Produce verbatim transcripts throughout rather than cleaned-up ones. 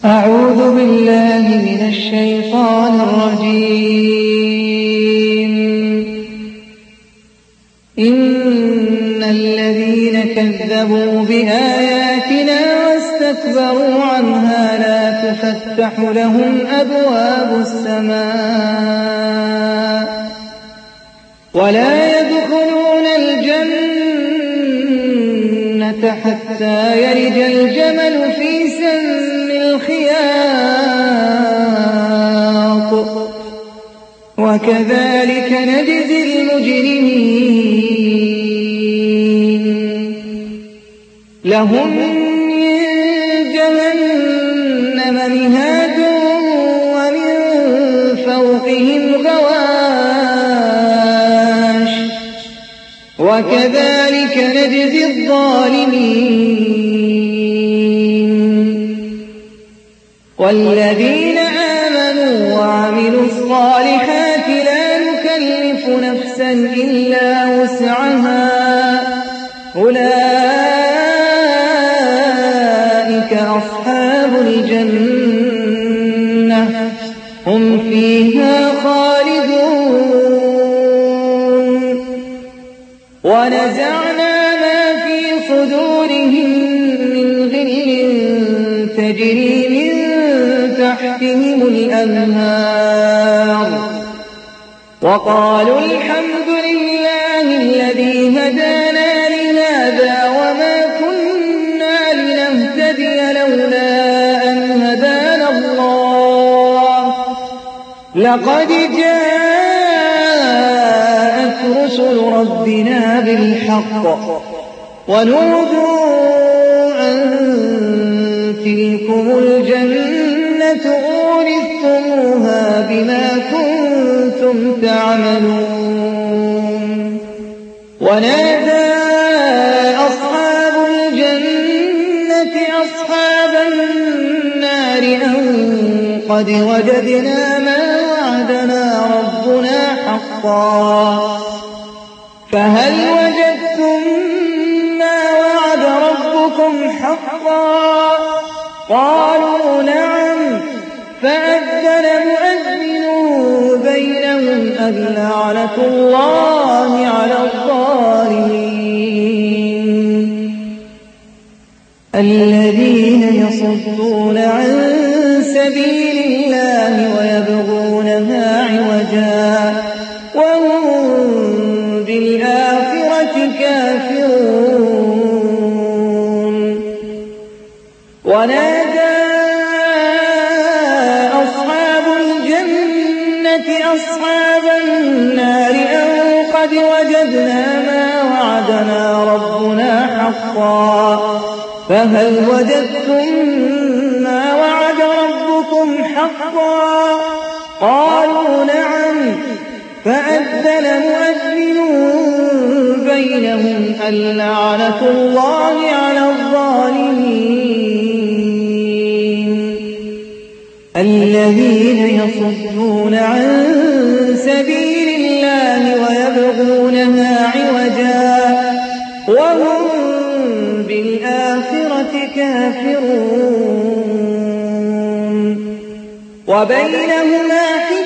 أعوذ بالله من الشيطان الرجيم. إن الذين كذبوا بآياتنا واستكبروا عنها لا تفتح لهم أبواب السماء ولا يدخلون الجنة حتى يلج الجمل في سم الخياط وكذلك نجزي المجرمين. لهم من جهنم مهاد ومن فوقهم غواش وكذلك نجزي الظالمين. والذين آمنوا وعملوا الصالحات لا نكلف نفسا إلا وسعها أولئك أصحاب الجنة هم فيها خالدون. ونزعنا ما في صدورهم من غل تجري من تحتهم الأنهار وقالوا الحمد لله الذي هدانا لهذا وما كنا لنهتدي لولا أن هدانا الله لقد جاءت رسل ربنا بالحق ونودوا أن تلكم الجنة أورثتموها بما كنتم تعملون. ونادى أصحاب الجنة أصحاب النار أن قد وجدنا ما وعدنا ربنا حقا فهل وجدتم ما وعد ربكم حقا؟ قالوا نعم. فأذن مؤذن بينهم اللعنة الله على الظالمين. الذين يصدون عن سبيل الله ويبغونها عوجا وهم بالآخرة كافرون. ونادى أصحاب الجنة أصحاب النار أن قد وجدنا ما وعدنا ربنا حقا فهل وجدتم ما وعد ربكم حقا؟ قالوا نعم. فأذن مؤذن بينهم اللعنة الله على الظالمين. الذين يصدون عن سبيل الله ويبغونها عوجا وهم بالآخرة كافرون. وبينهما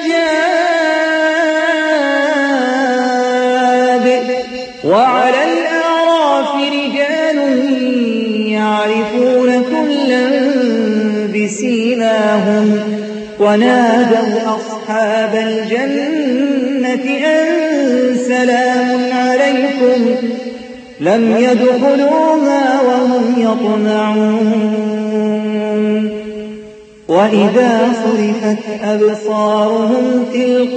حجاب وعلى الأعراف رجال يعرفون كلا بسيماهم ونادوا أصحاب الجنة أن سلام عليكم لم يدخلوها وهم يطمعون. وإذا صرفت أبصارهم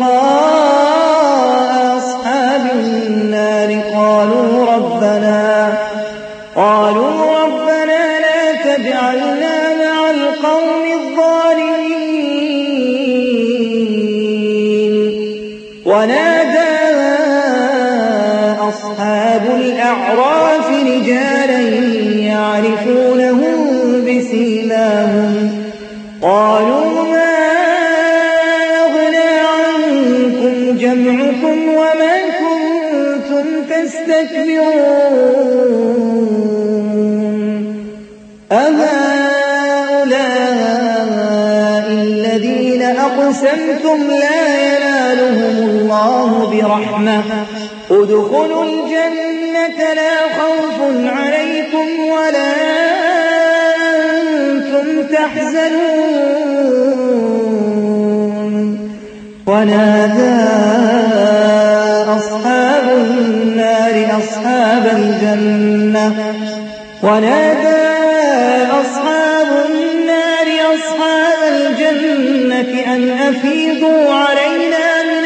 تلقاء أصحاب النار قالوا ربنا قالوا ربنا لا تجعلنا مع القوم الظالمين. ونادى أصحاب الأعراف رجالا يعرفونهم بسيماهم قالوا ما أغنى عنكم جمعكم وما كنتم تستكبرون أهؤلاء أقسمتم لا ينالهم الله برحمة ادخلوا الجنة لا خوف عليكم ولا أنتم تحزنون ونادى أصحاب النار أصحاب الجنة ونادى أصحاب النار أصحاب الجنة أن أفيضوا علينا من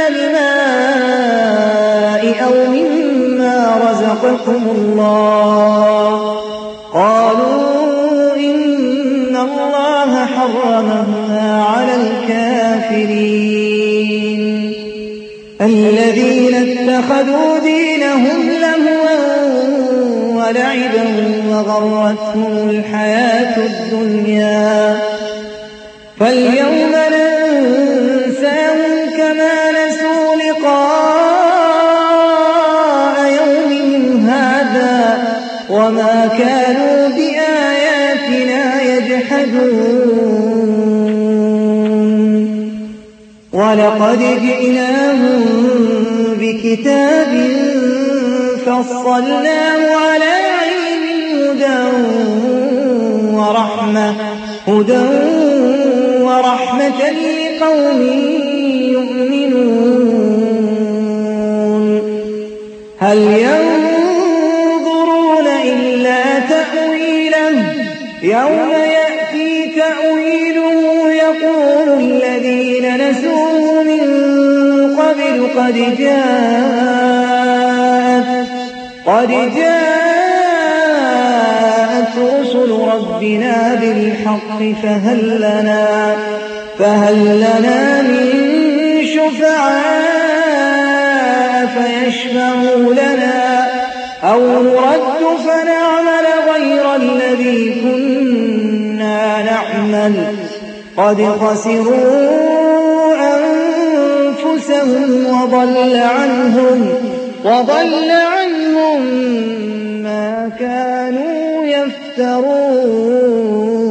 الماء أو مما رزقكم الله قالوا إن الله حرمها على الكافرين الذين اتخذوا دينهم لهوا ولعبا وغرتهم الحياة الدنيا فاليوم ننساهم كما نسوا لقاء يومهم هذا وما كانوا بآياتنا يجحدون ولقد جئناهم بكتاب فصلناه على علم هدى ورحمة هدى ورحمة لقوم يؤمنون هل ينظرون إلا تأويله يوم يأتي تأويله يقول الذين نسوه من قبل قد جاءت قد جاءت رسل ربنا بالحق فهل لنا فهل لنا من شفعاء فيشفعوا لنا أو نرد فنعمل غير الذي كنا نعمل قد خسروا أنفسهم وضل عنهم وضل عنهم ما كانوا يفترون